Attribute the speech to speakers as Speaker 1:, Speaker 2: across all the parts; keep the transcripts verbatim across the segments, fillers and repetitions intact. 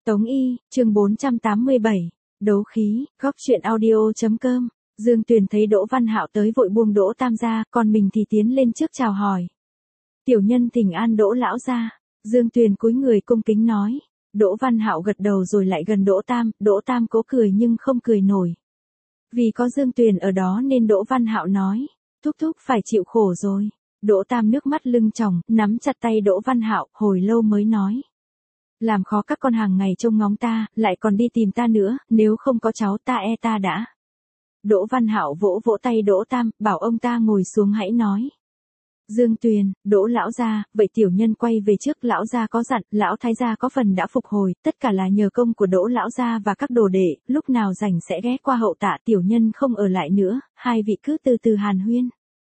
Speaker 1: Tống Y, chương bốn trăm tám mươi bảy, đấu khí, góc truyện audio.com. Dương Tuyền thấy Đỗ Văn Hạo tới vội buông Đỗ Tam ra, còn mình thì tiến lên trước chào hỏi. Tiểu nhân thỉnh an Đỗ lão gia. Dương Tuyền cúi người cung kính nói. Đỗ Văn Hạo gật đầu rồi lại gần Đỗ Tam, Đỗ Tam cố cười nhưng không cười nổi. Vì có Dương Tuyền ở đó nên Đỗ Văn Hạo nói, thúc thúc phải chịu khổ rồi. Đỗ Tam nước mắt lưng tròng, nắm chặt tay Đỗ Văn Hạo, hồi lâu mới nói. Làm khó các con hàng ngày trông ngóng ta, lại còn đi tìm ta nữa, nếu không có cháu ta e ta đã. Đỗ Văn Hạo vỗ vỗ tay Đỗ Tam, bảo ông ta ngồi xuống hãy nói. Dương Tuyền, Đỗ lão gia, vậy tiểu nhân quay về trước, lão gia có dặn, lão thái gia có phần đã phục hồi, tất cả là nhờ công của Đỗ lão gia và các đồ đệ, lúc nào rảnh sẽ ghé qua hậu tạ, tiểu nhân không ở lại nữa, hai vị cứ từ từ hàn huyên.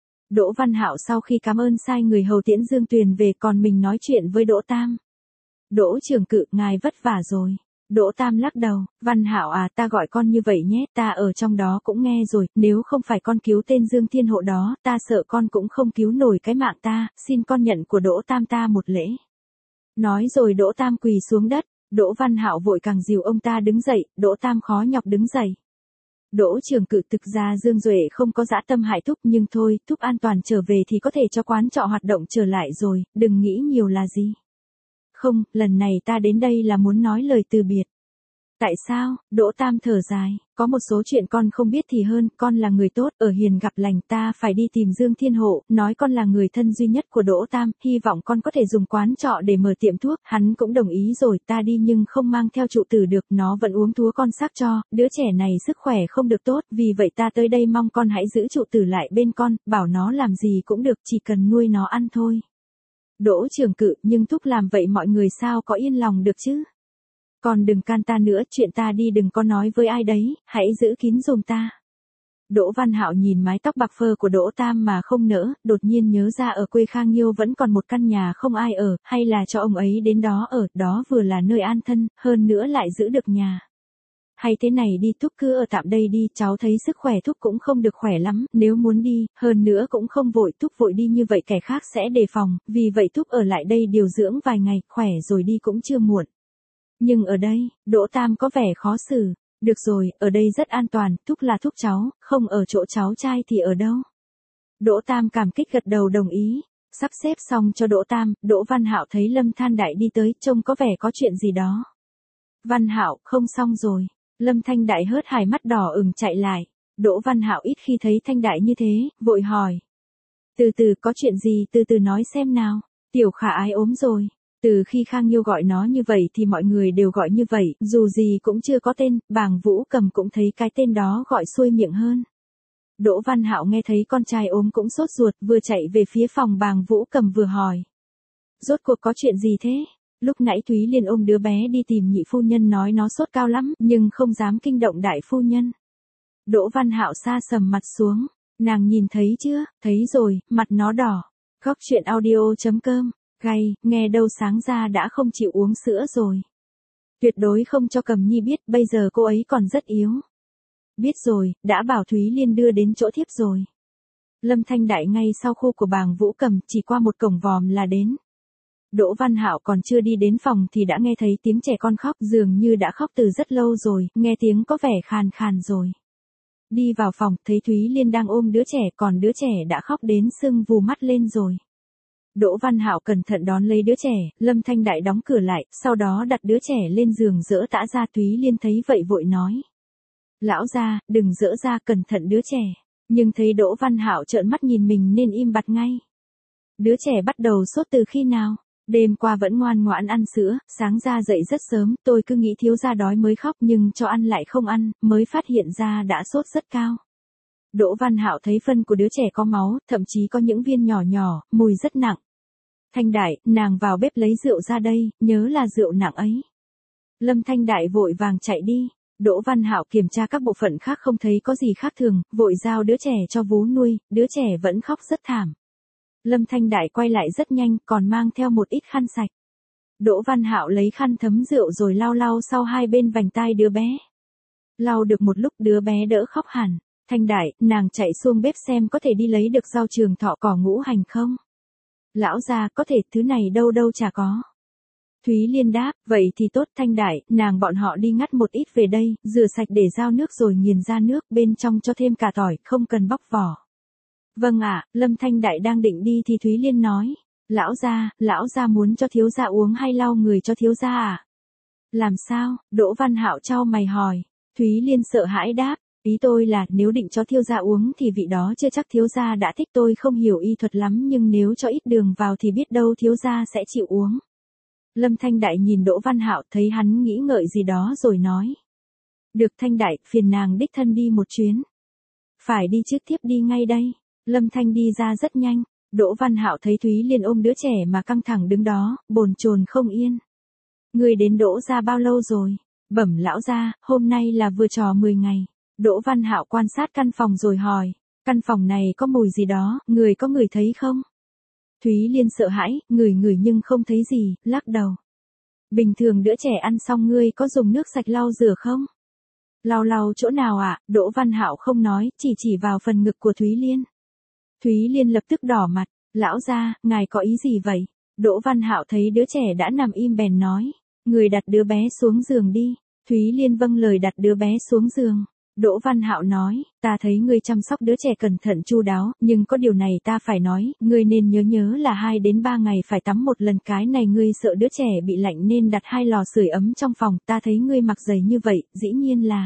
Speaker 1: Đỗ Văn Hạo sau khi cảm ơn sai người hầu tiễn Dương Tuyền về, còn mình nói chuyện với Đỗ Tam. Đỗ trưởng cự, ngài vất vả rồi. Đỗ Tam lắc đầu, Văn Hạo à, ta gọi con như vậy nhé, ta ở trong đó cũng nghe rồi, nếu không phải con cứu tên Dương Thiên Hộ đó, ta sợ con cũng không cứu nổi cái mạng ta, xin con nhận của Đỗ Tam ta một lễ. Nói rồi Đỗ Tam quỳ xuống đất, Đỗ Văn Hạo vội càng dìu ông ta đứng dậy, Đỗ Tam khó nhọc đứng dậy. Đỗ trưởng cự, thực ra Dương Duệ không có dã tâm hại thúc, nhưng thôi, thúc an toàn trở về thì có thể cho quán trọ hoạt động trở lại rồi, đừng nghĩ nhiều là gì. Không, lần này ta đến đây là muốn nói lời từ biệt. Tại sao? Đỗ Tam thở dài, có một số chuyện con không biết thì hơn, con là người tốt, ở hiền gặp lành, ta phải đi tìm Dương Thiên Hộ, nói con là người thân duy nhất của Đỗ Tam, hy vọng con có thể dùng quán trọ để mở tiệm thuốc, hắn cũng đồng ý rồi, ta đi nhưng không mang theo trụ tử được, nó vẫn uống thuốc con xác cho, đứa trẻ này sức khỏe không được tốt, vì vậy ta tới đây mong con hãy giữ trụ tử lại bên con, bảo nó làm gì cũng được, chỉ cần nuôi nó ăn thôi. Đỗ trưởng cự, nhưng thúc làm vậy mọi người sao có yên lòng được chứ? Còn đừng can ta nữa, chuyện ta đi đừng có nói với ai đấy, hãy giữ kín giùm ta. Đỗ Văn Hạo nhìn mái tóc bạc phơ của Đỗ Tam mà không nỡ, đột nhiên nhớ ra ở quê Khang Nhiêu vẫn còn một căn nhà không ai ở, hay là cho ông ấy đến đó ở, đó vừa là nơi an thân, hơn nữa lại giữ được nhà. Hay thế này đi, thúc cứ ở tạm đây đi, cháu thấy sức khỏe thúc cũng không được khỏe lắm, nếu muốn đi, hơn nữa cũng không vội, thúc vội đi như vậy kẻ khác sẽ đề phòng, vì vậy thúc ở lại đây điều dưỡng vài ngày, khỏe rồi đi cũng chưa muộn. Nhưng ở đây, Đỗ Tam có vẻ khó xử, được rồi, ở đây rất an toàn, thúc là thúc cháu, không ở chỗ cháu trai thì ở đâu. Đỗ Tam cảm kích gật đầu đồng ý, sắp xếp xong cho Đỗ Tam, Đỗ Văn Hạo thấy Lâm Thanh Đại đi tới, trông có vẻ có chuyện gì đó. Văn Hạo, không xong rồi. Lâm Thanh Đại hớt hải mắt đỏ ửng chạy lại, Đỗ Văn Hạo ít khi thấy Thanh Đại như thế, vội hỏi. Từ từ, có chuyện gì, từ từ nói xem nào, Tiểu Khả Ái ốm rồi, từ khi Khang Nhiêu gọi nó như vậy thì mọi người đều gọi như vậy, dù gì cũng chưa có tên, Bàng Vũ Cầm cũng thấy cái tên đó gọi xuôi miệng hơn. Đỗ Văn Hạo nghe thấy con trai ốm cũng sốt ruột, vừa chạy về phía phòng Bàng Vũ Cầm vừa hỏi. Rốt cuộc có chuyện gì thế? Lúc nãy Thúy Liên ôm đứa bé đi tìm nhị phu nhân nói nó sốt cao lắm, nhưng không dám kinh động đại phu nhân. Đỗ Văn Hạo sa sầm mặt xuống, nàng nhìn thấy chưa, thấy rồi, mặt nó đỏ. Góc truyện audio.com, gay, nghe đâu sáng ra đã không chịu uống sữa rồi. Tuyệt đối không cho Cầm Nhi biết, bây giờ cô ấy còn rất yếu. Biết rồi, đã bảo Thúy Liên đưa đến chỗ thiếp rồi. Lâm Thanh Đại ngay sau khu của Bàng Vũ Cầm, chỉ qua một cổng vòm là đến. Đỗ Văn Hạo còn chưa đi đến phòng thì đã nghe thấy tiếng trẻ con khóc, dường như đã khóc từ rất lâu rồi, nghe tiếng có vẻ khàn khàn rồi. Đi vào phòng, thấy Thúy Liên đang ôm đứa trẻ, còn đứa trẻ đã khóc đến sưng vù mắt lên rồi. Đỗ Văn Hạo cẩn thận đón lấy đứa trẻ, Lâm Thanh Đại đóng cửa lại, sau đó đặt đứa trẻ lên giường dỡ tã ra. Thúy Liên thấy vậy vội nói. Lão gia, đừng dỡ ra, cẩn thận đứa trẻ. Nhưng thấy Đỗ Văn Hạo trợn mắt nhìn mình nên im bặt ngay. Đứa trẻ bắt đầu sốt từ khi nào? Đêm qua vẫn ngoan ngoãn ăn sữa, sáng ra dậy rất sớm, tôi cứ nghĩ thiếu gia đói mới khóc nhưng cho ăn lại không ăn, mới phát hiện ra đã sốt rất cao. Đỗ Văn Hạo thấy phân của đứa trẻ có máu, thậm chí có những viên nhỏ nhỏ, mùi rất nặng. Thanh Đại, nàng vào bếp lấy rượu ra đây, nhớ là rượu nặng ấy. Lâm Thanh Đại vội vàng chạy đi, Đỗ Văn Hạo kiểm tra các bộ phận khác không thấy có gì khác thường, vội giao đứa trẻ cho vú nuôi, đứa trẻ vẫn khóc rất thảm. Lâm Thanh Đại quay lại rất nhanh, còn mang theo một ít khăn sạch. Đỗ Văn Hạo lấy khăn thấm rượu rồi lau lau sau hai bên vành tai đứa bé. Lau được một lúc đứa bé đỡ khóc hẳn. Thanh Đại, nàng chạy xuống bếp xem có thể đi lấy được rau trường thọ cỏ ngũ hành không? Lão gia, có thể, thứ này đâu đâu chả có. Thúy Liên đáp, vậy thì tốt Thanh Đại, nàng bọn họ đi ngắt một ít về đây, rửa sạch để rao nước rồi nghiền ra nước, bên trong cho thêm cả tỏi, không cần bóc vỏ. Vâng ạ, Lâm Thanh Đại đang định đi thì Thúy Liên nói, lão gia, lão gia muốn cho thiếu gia uống hay lau người cho thiếu gia à? Làm sao? Đỗ Văn Hạo chau mày hỏi. Thúy Liên sợ hãi đáp, ý tôi là nếu định cho thiếu gia uống thì vị đó chưa chắc thiếu gia đã thích, tôi không hiểu y thuật lắm nhưng nếu cho ít đường vào thì biết đâu thiếu gia sẽ chịu uống. Lâm Thanh Đại nhìn Đỗ Văn Hạo thấy hắn nghĩ ngợi gì đó rồi nói. Được Thanh Đại, phiền nàng đích thân đi một chuyến. Phải đi chứ, tiếp đi ngay đây. Lâm Thanh đi ra rất nhanh. Đỗ Văn Hạo thấy Thúy Liên ôm đứa trẻ mà căng thẳng đứng đó, bồn chồn không yên. Người đến Đỗ gia bao lâu rồi? Bẩm lão gia, hôm nay là vừa tròn mười ngày. Đỗ Văn Hạo quan sát căn phòng rồi hỏi, căn phòng này có mùi gì đó, người có ngửi thấy không? Thúy Liên sợ hãi, ngửi ngửi nhưng không thấy gì, lắc đầu. Bình thường đứa trẻ ăn xong ngươi có dùng nước sạch lau rửa không? Lau lau chỗ nào ạ? À? Đỗ Văn Hạo không nói, chỉ chỉ vào phần ngực của Thúy Liên. Thúy Liên lập tức đỏ mặt, lão gia, ngài có ý gì vậy? Đỗ Văn Hạo thấy đứa trẻ đã nằm im bèn nói, người đặt đứa bé xuống giường đi. Thúy Liên vâng lời đặt đứa bé xuống giường. Đỗ Văn Hạo nói, ta thấy ngươi chăm sóc đứa trẻ cẩn thận chu đáo, nhưng có điều này ta phải nói, ngươi nên nhớ nhớ là hai đến ba ngày phải tắm một lần, cái này ngươi sợ đứa trẻ bị lạnh nên đặt hai lò sưởi ấm trong phòng, ta thấy ngươi mặc giày như vậy, dĩ nhiên là.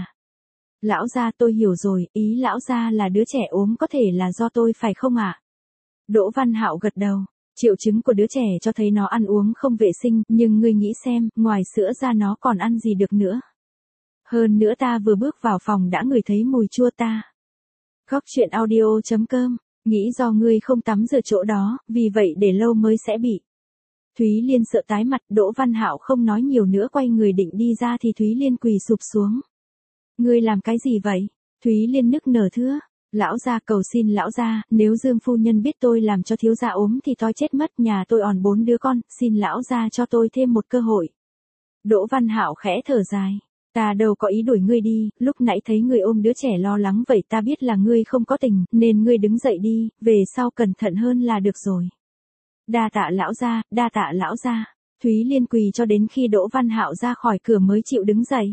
Speaker 1: Lão gia tôi hiểu rồi, ý lão gia là đứa trẻ ốm có thể là do tôi phải không ạ? À? Đỗ Văn Hạo gật đầu, triệu chứng của đứa trẻ cho thấy nó ăn uống không vệ sinh, nhưng ngươi nghĩ xem, ngoài sữa ra nó còn ăn gì được nữa. Hơn nữa ta vừa bước vào phòng đã ngửi thấy mùi chua ta. Góc truyện audio chấm com, nghĩ do ngươi không tắm rửa chỗ đó, vì vậy để lâu mới sẽ bị. Thúy Liên sợ tái mặt, Đỗ Văn Hạo không nói nhiều nữa quay người định đi ra thì Thúy Liên quỳ sụp xuống. Ngươi làm cái gì vậy? Thúy Liên nức nở thưa. Lão gia cầu xin lão gia, nếu Dương phu nhân biết tôi làm cho thiếu gia ốm thì tôi chết mất, nhà tôi còn bốn đứa con, xin lão gia cho tôi thêm một cơ hội. Đỗ Văn Hạo khẽ thở dài. Ta đâu có ý đuổi ngươi đi, lúc nãy thấy ngươi ôm đứa trẻ lo lắng vậy ta biết là ngươi không có tình, nên ngươi đứng dậy đi, về sau cẩn thận hơn là được rồi. Đa tạ lão gia, đa tạ lão gia. Thúy Liên quỳ cho đến khi Đỗ Văn Hạo ra khỏi cửa mới chịu đứng dậy.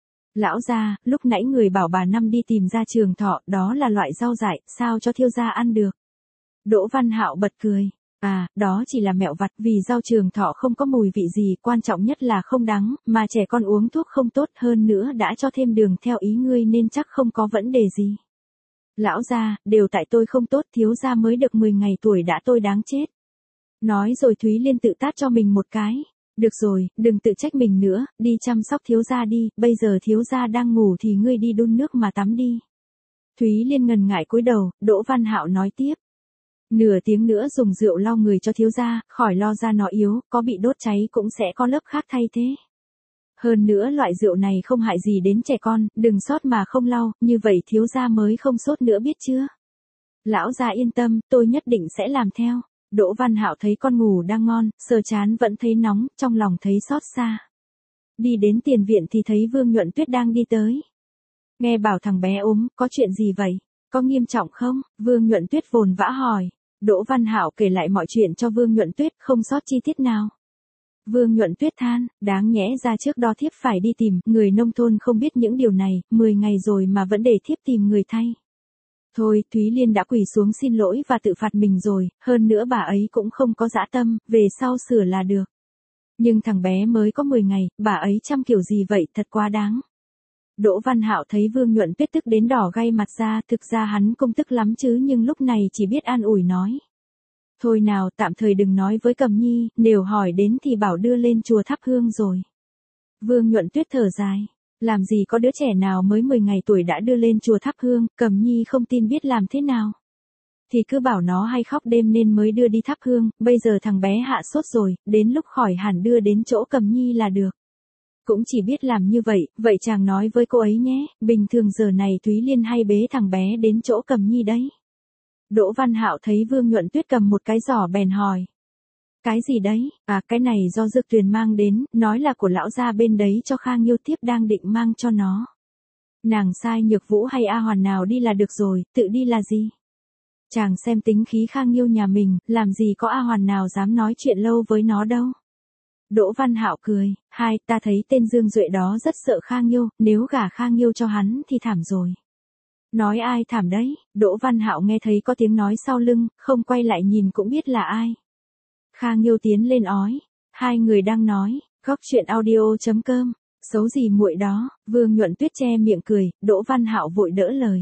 Speaker 1: Lão gia, lúc nãy người bảo bà Năm đi tìm ra trường thọ, đó là loại rau dại, sao cho thiếu gia ăn được? Đỗ Văn Hạo bật cười. À, đó chỉ là mẹo vặt, vì rau trường thọ không có mùi vị gì, quan trọng nhất là không đắng, mà trẻ con uống thuốc không tốt, hơn nữa đã cho thêm đường theo ý ngươi nên chắc không có vấn đề gì. Lão gia, đều tại tôi không tốt, thiếu gia mới được mười ngày tuổi đã tôi đáng chết. Nói rồi Thúy Liên tự tát cho mình một cái. Được rồi, đừng tự trách mình nữa, đi chăm sóc thiếu gia đi, bây giờ thiếu gia đang ngủ thì ngươi đi đun nước mà tắm đi. Thúy Liên ngần ngại cúi đầu, Đỗ Văn Hạo nói tiếp. Nửa tiếng nữa dùng rượu lau người cho thiếu gia, khỏi lo ra nó yếu, có bị đốt cháy cũng sẽ có lớp khác thay thế. Hơn nữa loại rượu này không hại gì đến trẻ con, đừng sót mà không lau, như vậy thiếu gia mới không sốt nữa biết chưa? Lão gia yên tâm, tôi nhất định sẽ làm theo. Đỗ Văn Hạo thấy con ngủ đang ngon, sờ chán vẫn thấy nóng, trong lòng thấy xót xa. Đi đến tiền viện thì thấy Vương Nhuận Tuyết đang đi tới. Nghe bảo thằng bé ốm, có chuyện gì vậy? Có nghiêm trọng không? Vương Nhuận Tuyết vồn vã hỏi. Đỗ Văn Hạo kể lại mọi chuyện cho Vương Nhuận Tuyết, không sót chi tiết nào. Vương Nhuận Tuyết than, đáng nhẽ ra trước đó thiếp phải đi tìm, người nông thôn không biết những điều này, mười ngày rồi mà vẫn để thiếp tìm người thay. Thôi, Thúy Liên đã quỳ xuống xin lỗi và tự phạt mình rồi, hơn nữa bà ấy cũng không có dã tâm, về sau sửa là được. Nhưng thằng bé mới có mười ngày, bà ấy chăm kiểu gì vậy, thật quá đáng. Đỗ Văn Hạo thấy Vương Nhuận Tuyết tức đến đỏ gay mặt ra, thực ra hắn cũng tức lắm chứ nhưng lúc này chỉ biết an ủi nói. Thôi nào, tạm thời đừng nói với Cầm Nhi, nếu hỏi đến thì bảo đưa lên chùa thắp hương rồi. Vương Nhuận Tuyết thở dài. Làm gì có đứa trẻ nào mới mười ngày tuổi đã đưa lên chùa thắp hương, Cầm Nhi không tin biết làm thế nào. Thì cứ bảo nó hay khóc đêm nên mới đưa đi thắp hương, bây giờ thằng bé hạ sốt rồi, đến lúc khỏi hẳn đưa đến chỗ Cầm Nhi là được. Cũng chỉ biết làm như vậy, vậy chàng nói với cô ấy nhé, bình thường giờ này Thúy Liên hay bế thằng bé đến chỗ Cầm Nhi đấy. Đỗ Văn Hạo thấy Vương Nhuận Tuyết cầm một cái giỏ bèn hỏi. Cái gì đấy? À, cái này do Dược Tuyền mang đến, nói là của lão gia bên đấy cho Khang Nhiêu tiếp đang định mang cho nó. Nàng sai Nhược Vũ hay A Hoàn nào đi là được rồi, tự đi là gì? Chàng xem tính khí Khang Nhiêu nhà mình, làm gì có A Hoàn nào dám nói chuyện lâu với nó đâu. Đỗ Văn Hạo cười, hai, ta thấy tên Dương Duệ đó rất sợ Khang Nhiêu, nếu gả Khang Nhiêu cho hắn thì thảm rồi. Nói ai thảm đấy, Đỗ Văn Hạo nghe thấy có tiếng nói sau lưng, không quay lại nhìn cũng biết là ai. Khang Nhiêu tiến lên ói, hai người đang nói, góc chuyện audio chấm com, xấu gì muội đó, Vương Nhuận Tuyết che miệng cười, Đỗ Văn Hạo vội đỡ lời.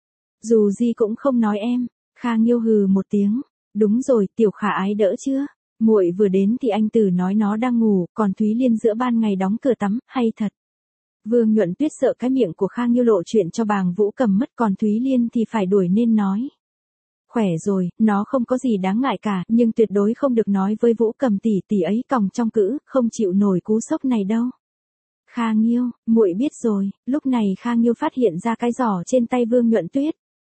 Speaker 1: Dù gì cũng không nói em, Khang Nhiêu hừ một tiếng, đúng rồi, tiểu khả ái đỡ chưa? Muội vừa đến thì anh Tử nói nó đang ngủ, còn Thúy Liên giữa ban ngày đóng cửa tắm, hay thật. Vương Nhuận Tuyết sợ cái miệng của Khang Nhiêu lộ chuyện cho Bàng Vũ Cầm mất, còn Thúy Liên thì phải đuổi nên nói. Khỏe rồi, nó không có gì đáng ngại cả, nhưng tuyệt đối không được nói với Vũ Cầm tỷ tỷ ấy còng trong cữ, không chịu nổi cú sốc này đâu. Khang Nhiêu, muội biết rồi, lúc này Khang Nhiêu phát hiện ra cái giỏ trên tay Vương Nhuận Tuyết.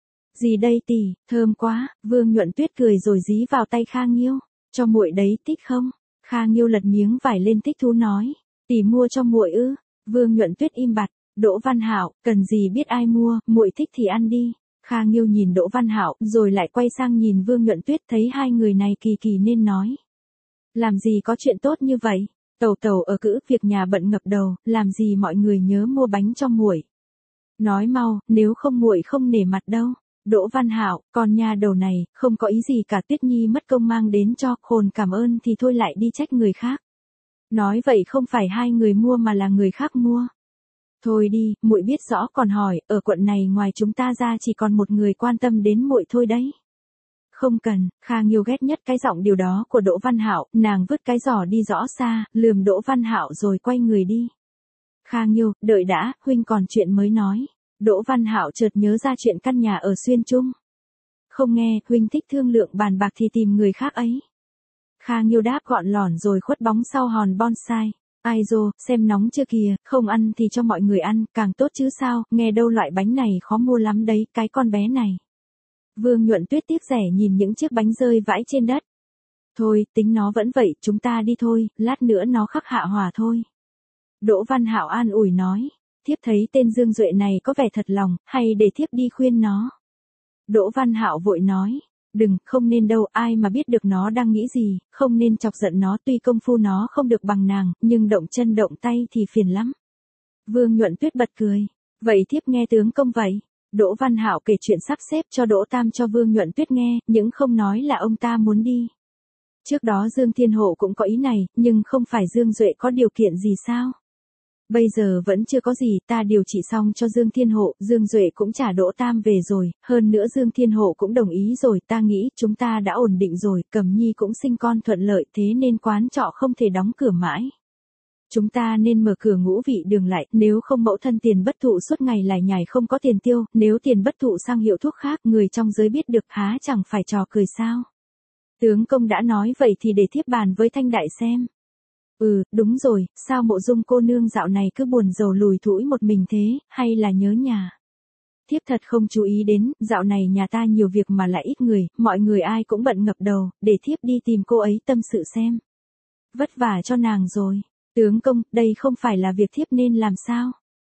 Speaker 1: Gì đây tỷ, thơm quá, Vương Nhuận Tuyết cười rồi dí vào tay Khang Nhiêu, cho muội đấy thích không? Khang Nhiêu lật miếng vải lên thích thú nói, tỷ mua cho muội ư? Vương Nhuận Tuyết im bặt, Đỗ Văn Hạo, cần gì biết ai mua, muội thích thì ăn đi. Khang Nhiêu nhìn Đỗ Văn Hạo, rồi lại quay sang nhìn Vương Nhuận Tuyết, thấy hai người này kỳ kỳ nên nói. Làm gì có chuyện tốt như vậy? Tẩu tẩu ở cữ, việc nhà bận ngập đầu, làm gì mọi người nhớ mua bánh cho muội. Nói mau, nếu không muội không nể mặt đâu. Đỗ Văn Hạo, con nhà đầu này, không có ý gì cả, Tuyết Nhi mất công mang đến cho, khôn cảm ơn thì thôi lại đi trách người khác. Nói vậy không phải hai người mua mà là người khác mua. Thôi đi, muội biết rõ, còn hỏi, ở quận này ngoài chúng ta ra chỉ còn một người quan tâm đến muội thôi đấy. Không cần, Khang Nhiêu ghét nhất cái giọng điều đó của Đỗ Văn Hạo, nàng vứt cái giỏ đi rõ xa, lườm Đỗ Văn Hạo rồi quay người đi. Khang Nhiêu, đợi đã, huynh còn chuyện mới nói. Đỗ Văn Hạo chợt nhớ ra chuyện căn nhà ở Xuyên Trung. Không nghe, huynh thích thương lượng bàn bạc thì tìm người khác ấy. Khang Nhiêu đáp gọn lỏn rồi khuất bóng sau hòn bonsai. Ai dô, xem nóng chưa kìa, không ăn thì cho mọi người ăn, càng tốt chứ sao, nghe đâu loại bánh này khó mua lắm đấy, cái con bé này. Vương Nhuận Tuyết tiếc rẻ nhìn những chiếc bánh rơi vãi trên đất. Thôi, tính nó vẫn vậy, chúng ta đi thôi, lát nữa nó khắc hạ hỏa thôi. Đỗ Văn Hạo an ủi nói, thiếp thấy tên Dương Duệ này có vẻ thật lòng, hay để thiếp đi khuyên nó. Đỗ Văn Hạo vội nói, đừng, không nên đâu, ai mà biết được nó đang nghĩ gì, không nên chọc giận nó, tuy công phu nó không được bằng nàng, nhưng động chân động tay thì phiền lắm. Vương Nhuận Tuyết bật cười, vậy thiếp nghe tướng công vậy. Đỗ Văn Hạo kể chuyện sắp xếp cho Đỗ Tam cho Vương Nhuận Tuyết nghe, nhưng không nói là ông ta muốn đi. Trước đó Dương Thiên Hộ cũng có ý này, nhưng không phải Dương Duệ có điều kiện gì sao? Bây giờ vẫn chưa có gì, ta điều trị xong cho Dương Thiên Hộ, Dương Duệ cũng trả Đỗ Tam về rồi, hơn nữa Dương Thiên Hộ cũng đồng ý rồi, ta nghĩ chúng ta đã ổn định rồi, Cẩm Nhi cũng sinh con thuận lợi, thế nên quán trọ không thể đóng cửa mãi. Chúng ta nên mở cửa Ngũ Vị Đường lại, nếu không mẫu thân Tiền Bất Thụ suốt ngày lải nhải không có tiền tiêu, nếu Tiền Bất Thụ sang hiệu thuốc khác, người trong giới biết được há chẳng phải trò cười sao. Tướng công đã nói vậy thì để thiếp bàn với Thanh Đại xem. Ừ, đúng rồi, sao Mộ Dung cô nương dạo này cứ buồn rầu lùi thủi một mình thế, hay là nhớ nhà? Thiếp thật không chú ý đến, dạo này nhà ta nhiều việc mà lại ít người, mọi người ai cũng bận ngập đầu, để thiếp đi tìm cô ấy tâm sự xem. Vất vả cho nàng rồi. Tướng công, đây không phải là việc thiếp nên làm sao?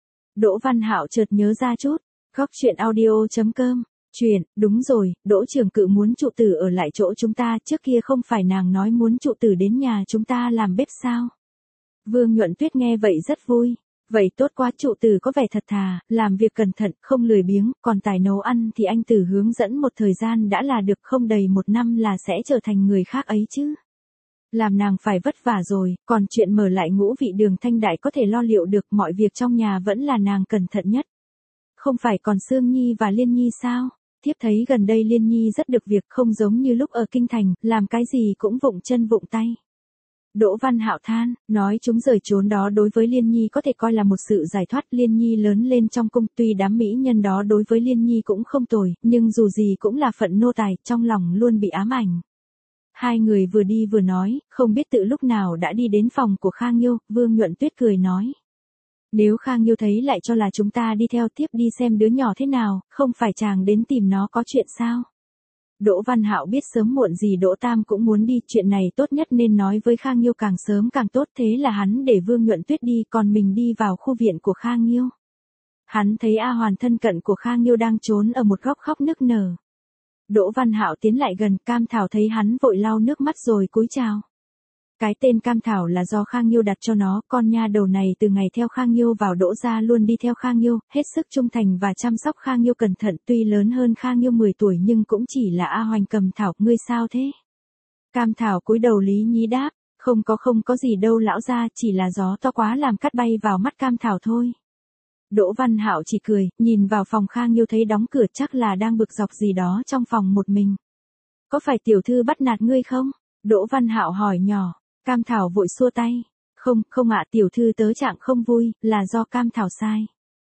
Speaker 1: Đỗ Văn Hạo chợt nhớ ra chút. Góc chuyện audio chấm com. Chuyện, đúng rồi, Đỗ trưởng cự muốn trụ tử ở lại chỗ chúng ta, trước kia không phải nàng nói muốn trụ tử đến nhà chúng ta làm bếp sao? Vương Nhuận Tuyết nghe vậy rất vui. Vậy tốt quá, trụ tử có vẻ thật thà, làm việc cẩn thận, không lười biếng, còn tài nấu ăn thì anh Tử hướng dẫn một thời gian đã là được, không đầy một năm là sẽ trở thành người khác ấy chứ. Làm nàng phải vất vả rồi, còn chuyện mở lại Ngũ Vị Đường Thanh Đại có thể lo liệu được, mọi việc trong nhà vẫn là nàng cẩn thận nhất. Không phải còn Sương Nhi và Liên Nhi sao? Thiếp thấy gần đây Liên Nhi rất được việc, không giống như lúc ở Kinh Thành, làm cái gì cũng vụng chân vụng tay. Đỗ Văn Hạo than, nói chúng rời trốn đó đối với Liên Nhi có thể coi là một sự giải thoát. Liên Nhi lớn lên trong cung, tuy đám mỹ nhân đó đối với Liên Nhi cũng không tồi, nhưng dù gì cũng là phận nô tài, trong lòng luôn bị ám ảnh. Hai người vừa đi vừa nói, không biết tự lúc nào đã đi đến phòng của Khang Nhiêu, Vương Nhuận Tuyết cười nói. Nếu Khang Nhiêu thấy lại cho là chúng ta đi theo, tiếp đi xem đứa nhỏ thế nào, không phải chàng đến tìm nó có chuyện sao? Đỗ Văn Hạo biết sớm muộn gì Đỗ Tam cũng muốn đi, chuyện này tốt nhất nên nói với Khang Nhiêu càng sớm càng tốt, thế là hắn để Vương Nhuận Tuyết đi, còn mình đi vào khu viện của Khang Nhiêu. Hắn thấy A Hoàn thân cận của Khang Nhiêu đang trốn ở một góc khóc nức nở. Đỗ Văn Hạo tiến lại gần, cam thảo thấy hắn vội lau nước mắt rồi cúi chào. Cái tên Cam Thảo là do Khang Nhiêu đặt cho nó, con nha đầu này từ ngày theo Khang Nhiêu vào Đỗ gia luôn đi theo Khang Nhiêu, hết sức trung thành và chăm sóc Khang Nhiêu cẩn thận, tuy lớn hơn Khang Nhiêu mười tuổi nhưng cũng chỉ là A Hoành cầm Thảo, ngươi sao thế? Cam Thảo cúi đầu lý nhí đáp, không có không có gì đâu lão gia, chỉ là gió to quá làm cắt bay vào mắt Cam Thảo thôi. Đỗ Văn Hạo chỉ cười, nhìn vào phòng Khang Nhiêu thấy đóng cửa, chắc là đang bực dọc gì đó trong phòng một mình. Có phải tiểu thư bắt nạt ngươi không? Đỗ Văn Hạo hỏi nhỏ. Cam Thảo vội xua tay. Không, không ạ, tiểu thư tớ trạng không vui, là do Cam Thảo sai.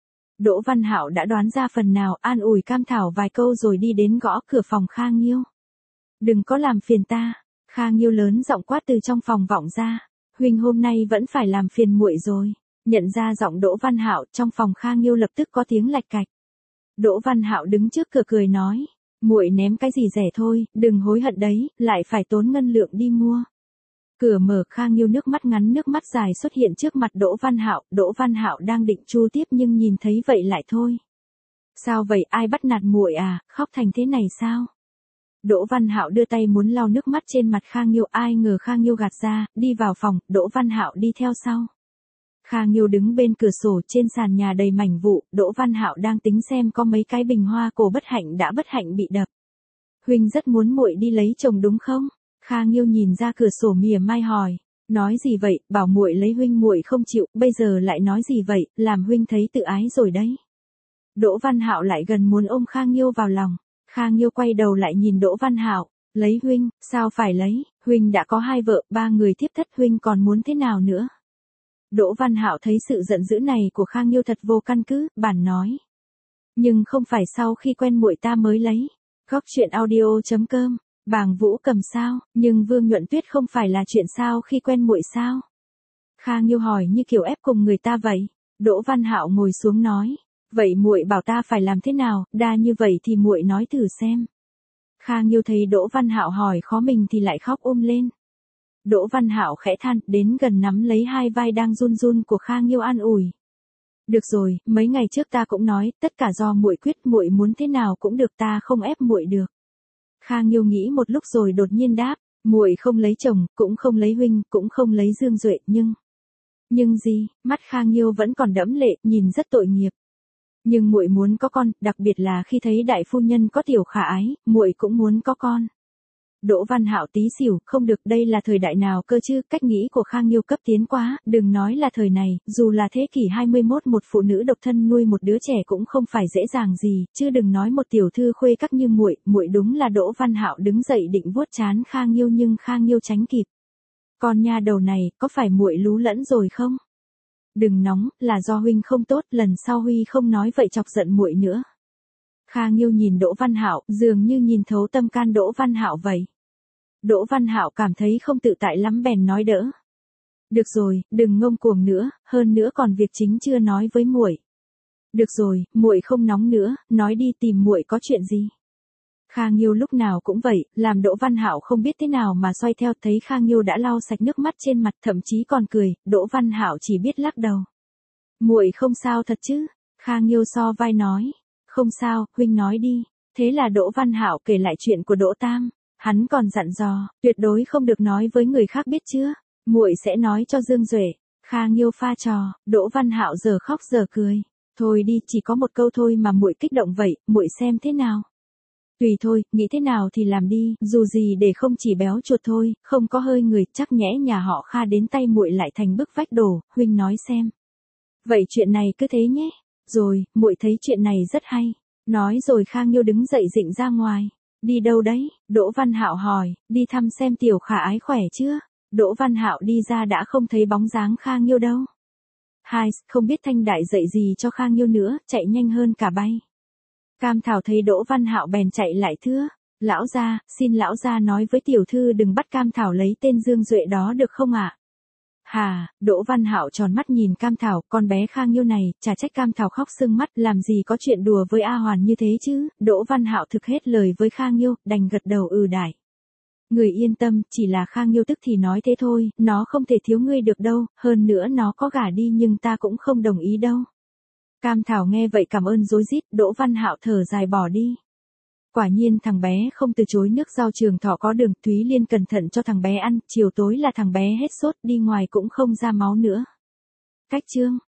Speaker 1: Đỗ Văn Hạo đã đoán ra phần nào, an ủi Cam Thảo vài câu rồi đi đến gõ cửa phòng Khang Nhiêu. Đừng có làm phiền ta. Khang Nhiêu lớn giọng quát từ trong phòng vọng ra. Huynh hôm nay vẫn phải làm phiền muội rồi. Nhận ra giọng Đỗ Văn Hạo, trong phòng Khang Nhiêu lập tức có tiếng lạch cạch. Đỗ Văn Hạo đứng trước cửa cười nói, muội ném cái gì rẻ thôi, đừng hối hận đấy, lại phải tốn ngân lượng đi mua. Cửa mở, Khang Nhiêu nước mắt ngắn nước mắt dài xuất hiện trước mặt Đỗ Văn Hạo, Đỗ Văn Hạo đang định chu tiếp nhưng nhìn thấy vậy lại thôi. Sao vậy, ai bắt nạt muội à, khóc thành thế này sao? Đỗ Văn Hạo đưa tay muốn lau nước mắt trên mặt Khang Nhiêu, ai ngờ Khang Nhiêu gạt ra, đi vào phòng, Đỗ Văn Hạo đi theo sau. Khang Nhiêu đứng bên cửa sổ, trên sàn nhà đầy mảnh vụn, Đỗ Văn Hạo đang tính xem có mấy cái bình hoa cổ bất hạnh đã bất hạnh bị đập. Huynh rất muốn muội đi lấy chồng đúng không? Khang Nhiêu nhìn ra cửa sổ mỉa mai hỏi, nói gì vậy, bảo muội lấy huynh muội không chịu, bây giờ lại nói gì vậy, làm huynh thấy tự ái rồi đấy. Đỗ Văn Hạo lại gần muốn ôm Khang Nhiêu vào lòng. Khang Nhiêu quay đầu lại nhìn Đỗ Văn Hạo, lấy huynh, sao phải lấy, huynh đã có hai vợ, ba người thiếp thất, huynh còn muốn thế nào nữa? Đỗ Văn Hạo thấy sự giận dữ này của Khang Nhiêu thật vô căn cứ, bản nói. Nhưng không phải sau khi quen muội ta mới lấy. Góc truyện audio chấm com, Bàng Vũ Cầm sao, nhưng Vương Nhuận Tuyết không phải là chuyện sao khi quen muội sao? Khang Nhiêu hỏi như kiểu ép cùng người ta vậy. Đỗ Văn Hạo ngồi xuống nói, vậy muội bảo ta phải làm thế nào, đa như vậy thì muội nói thử xem. Khang Nhiêu thấy Đỗ Văn Hạo hỏi khó mình thì lại khóc ôm lên. Đỗ Văn Hạo khẽ than, đến gần nắm lấy hai vai đang run run của Khang Nhiêu an ủi. Được rồi, mấy ngày trước ta cũng nói, tất cả do muội quyết, muội muốn thế nào cũng được, ta không ép muội được. Khang Nhiêu nghĩ một lúc rồi đột nhiên đáp, muội không lấy chồng, cũng không lấy huynh, cũng không lấy Dương Duệ, nhưng nhưng gì? Mắt Khang Nhiêu vẫn còn đẫm lệ, nhìn rất tội nghiệp. Nhưng muội muốn có con, đặc biệt là khi thấy đại phu nhân có tiểu khả ái, muội cũng muốn có con. Đỗ Văn Hạo tí xỉu, không được, đây là thời đại nào cơ chứ, cách nghĩ của Khang Nhiêu cấp tiến quá, đừng nói là thời này, dù là thế kỷ hai mươi mốt một phụ nữ độc thân nuôi một đứa trẻ cũng không phải dễ dàng gì, chứ đừng nói một tiểu thư khuê các như muội, muội đúng là Đỗ Văn Hạo đứng dậy định vuốt trán Khang Nhiêu nhưng Khang Nhiêu tránh kịp. Con nha đầu này, có phải muội lú lẫn rồi không? Đừng nóng, là do huynh không tốt, lần sau huy không nói vậy chọc giận muội nữa. Khang Nhiêu nhìn Đỗ Văn Hạo, dường như nhìn thấu tâm can Đỗ Văn Hạo vậy. Đỗ Văn Hạo cảm thấy không tự tại lắm bèn nói đỡ. Được rồi, đừng ngông cuồng nữa, hơn nữa còn việc chính chưa nói với muội. Được rồi, muội không nóng nữa, nói đi, tìm muội có chuyện gì? Khang Nhiêu lúc nào cũng vậy, làm Đỗ Văn Hạo không biết thế nào mà xoay theo, thấy Khang Nhiêu đã lau sạch nước mắt trên mặt, thậm chí còn cười, Đỗ Văn Hạo chỉ biết lắc đầu. Muội không sao thật chứ? Khang Nhiêu so vai nói, không sao, huynh nói đi. Thế là Đỗ Văn Hạo kể lại chuyện của Đỗ Tam. Hắn còn dặn dò, tuyệt đối không được nói với người khác biết chưa? Muội sẽ nói cho Dương Duệ. Khang Nhiêu pha trò, Đỗ Văn Hạo giờ khóc giờ cười. Thôi đi, chỉ có một câu thôi mà muội kích động vậy, muội xem thế nào? Tùy thôi, nghĩ thế nào thì làm đi, dù gì để không chỉ béo chuột thôi, không có hơi người, chắc nhẽ nhà họ Kha đến tay muội lại thành bức vách đổ, huynh nói xem. Vậy chuyện này cứ thế nhé. Rồi, muội thấy chuyện này rất hay. Nói rồi Khang Nhiêu đứng dậy rịnh ra ngoài. Đi đâu đấy? Đỗ Văn Hạo hỏi, đi thăm xem tiểu khả ái khỏe chưa? Đỗ Văn Hạo đi ra đã không thấy bóng dáng Khang Nhiêu đâu. Hai, không biết Thanh Đại dạy gì cho Khang Nhiêu nữa, chạy nhanh hơn cả bay. Cam Thảo thấy Đỗ Văn Hạo bèn chạy lại thưa, lão gia, xin lão gia nói với tiểu thư đừng bắt Cam Thảo lấy tên Dương Duệ đó được không ạ? À? Hà, Đỗ Văn Hạo tròn mắt nhìn Cam Thảo, con bé Khang Nhiêu này, chả trách Cam Thảo khóc sưng mắt, làm gì có chuyện đùa với A Hoàn như thế chứ? Đỗ Văn Hạo thực hết lời với Khang Nhiêu, đành gật đầu ừ đại. Người yên tâm, chỉ là Khang Nhiêu tức thì nói thế thôi, nó không thể thiếu ngươi được đâu, hơn nữa nó có gả đi nhưng ta cũng không đồng ý đâu. Cam Thảo nghe vậy cảm ơn rối rít, Đỗ Văn Hạo thở dài bỏ đi. Quả nhiên thằng bé không từ chối nước rau Trường Thọ có đường, Thúy Liên cẩn thận cho thằng bé ăn, chiều tối là thằng bé hết sốt, đi ngoài cũng không ra máu nữa. Cách chương